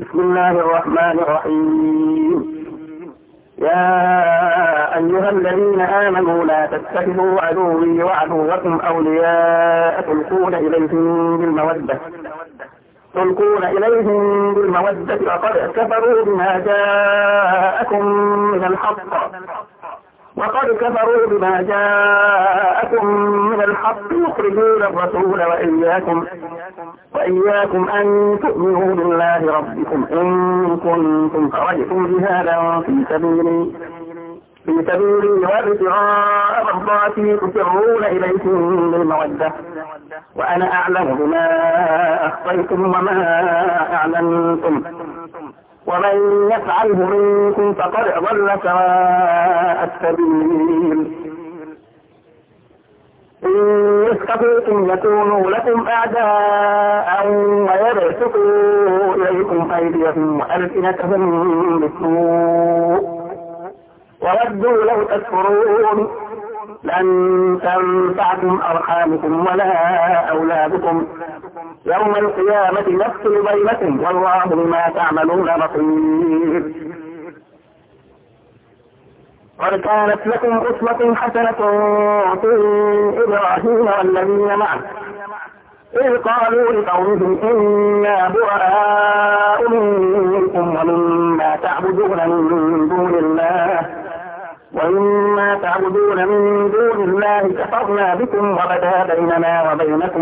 بسم الله الرحمن الرحيم. يا أيها الذين آمنوا لا تتخذوا عدوي وعدوكم أولياء تلقون إليهم بالمودة وقد كفروا بما جاءكم من الحق يخرجون الرسول وإياكم أن تؤمنوا بالله ربكم إن كنتم خرجتم جهادا في سبيلي وابتغاء مرضاتي تسرون إليكم بالمودة وأنا أعلم بما أخفيتم وما أعلنتم ومن يفعله منكم فقد ضل سواء السبيل. إن يثقفوكم يكونوا لكم أعداء ويبسطوا إليكم أيديهم وألسنتهم بالسوء وودوا لو تكفرون لن تنفعكم أرحامكم ولا أولادكم يوم القيامة يفصل بينكم والله بما تعملون بصير. قد كانت لكم أسوة حسنة في إبراهيم والذين معه إذ قالوا لقومهم إنا براء منكم ومما تعبدون من دون الله كفرنا بكم وبدا بيننا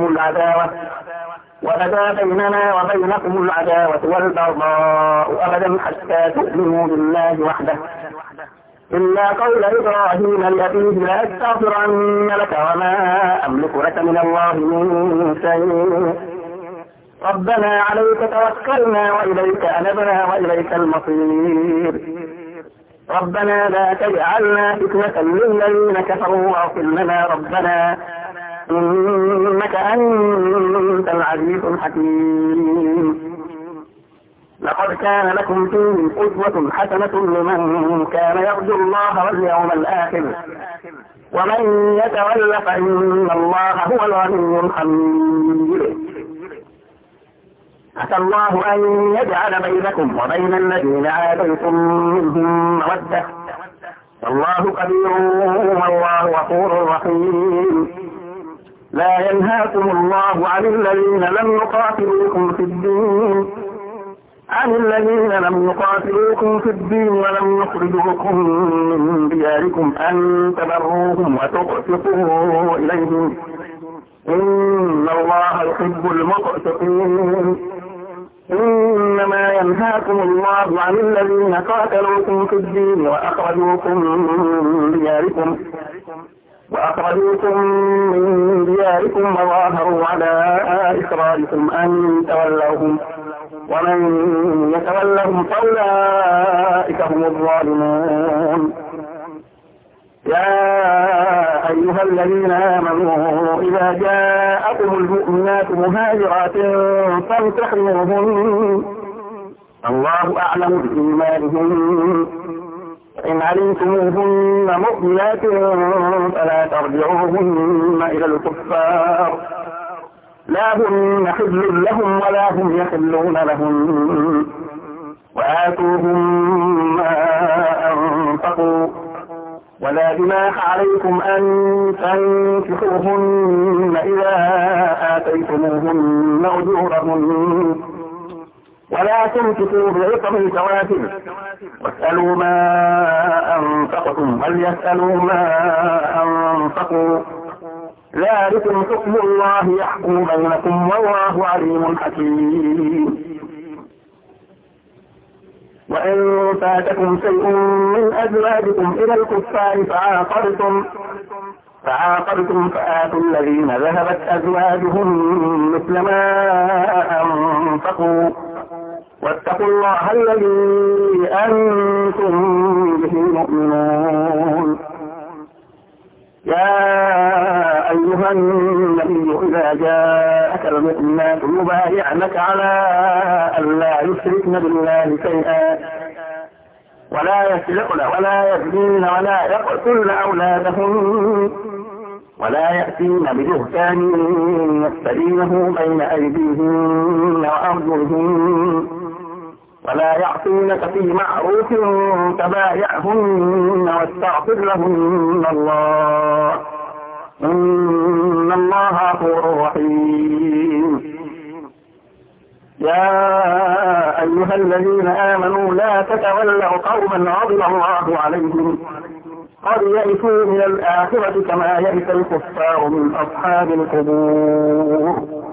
وبينكم العداوة والبغضاء أبدا حتى تؤمنوا بالله وحده إلا قول إبراهيم لأبيه لأستغفرن لك وما أملك لك من الله من شيء ربنا عليك توكلنا وإليك أنبنا وإليك المصير ربنا لا تجعلنا فتنة للذين كفروا واغفر لنا ربنا إنك أنت العزيز الحكيم. لقد كان لكم فيهم أسوة حسنة لمن كان يرجو الله واليوم الآخر ومن يتول فإن الله هو الغني الحميد. عسى الله أن يجعل بينكم وبين الذين عاديتم منهم مودة والله قدير والله غفور رحيم. لا ينهاكم الله عن الذين لم يقاتلوكم في الدين ولم يخرجوكم من دياركم أن تبروهم وتقسطوا إليهم إن الله يحب المقسطين. إنما ينهاكم الله عن الذين قاتلوكم في الدين وأخرجوكم من دياركم وظاهروا على إخراجكم أن تولوهم ومن يتولهم فأولئك هم الظالمون. يا أيها الذين آمنوا إذا جاءكم المؤمنات مهاجرات فامتحنوهن الله أعلم بإيمانهن فإن علمتموهن مؤمنات فلا ترجعوهن إلى الكفار لا هن حل لهم ولا هم يحلون لهم وآتوهم ما أنفقوا ولا جناح عليكم أن تنكحوهن إذا آتيتموهن أجورهن ولا تمسكوا بعصم الكوافر واسألوا ما أنفقتم وليسألوا ما أنفقوا ذلكم حكم الله يحكم بينكم والله عليم حكيم. وإن فاتكم شيء من أزواجكم إلى الكفار فعاقبتم فآتوا الذين ذهبت أزواجهم مثل ما أنفقوا واتقوا الله الذي أنتم به مؤمنون. يا أيها النبي إذا جاءك المؤمنات يبايعنك على أن لا يشركن بالله شيئا ولا يسرقن ولا يزنين ولا يقتلن أولادهن ولا يأتين ببهتان يفترينه بين أيديهن وأرجلهن ولا يعصينك في معروف فبايعهن واستغفر لهن الله إن الله غفور رحيم. يا أيها الذين آمنوا لا تتولوا قوما غضب الله عليهم قد يئسوا من الآخرة كما يئس الكفار من أصحاب القبور.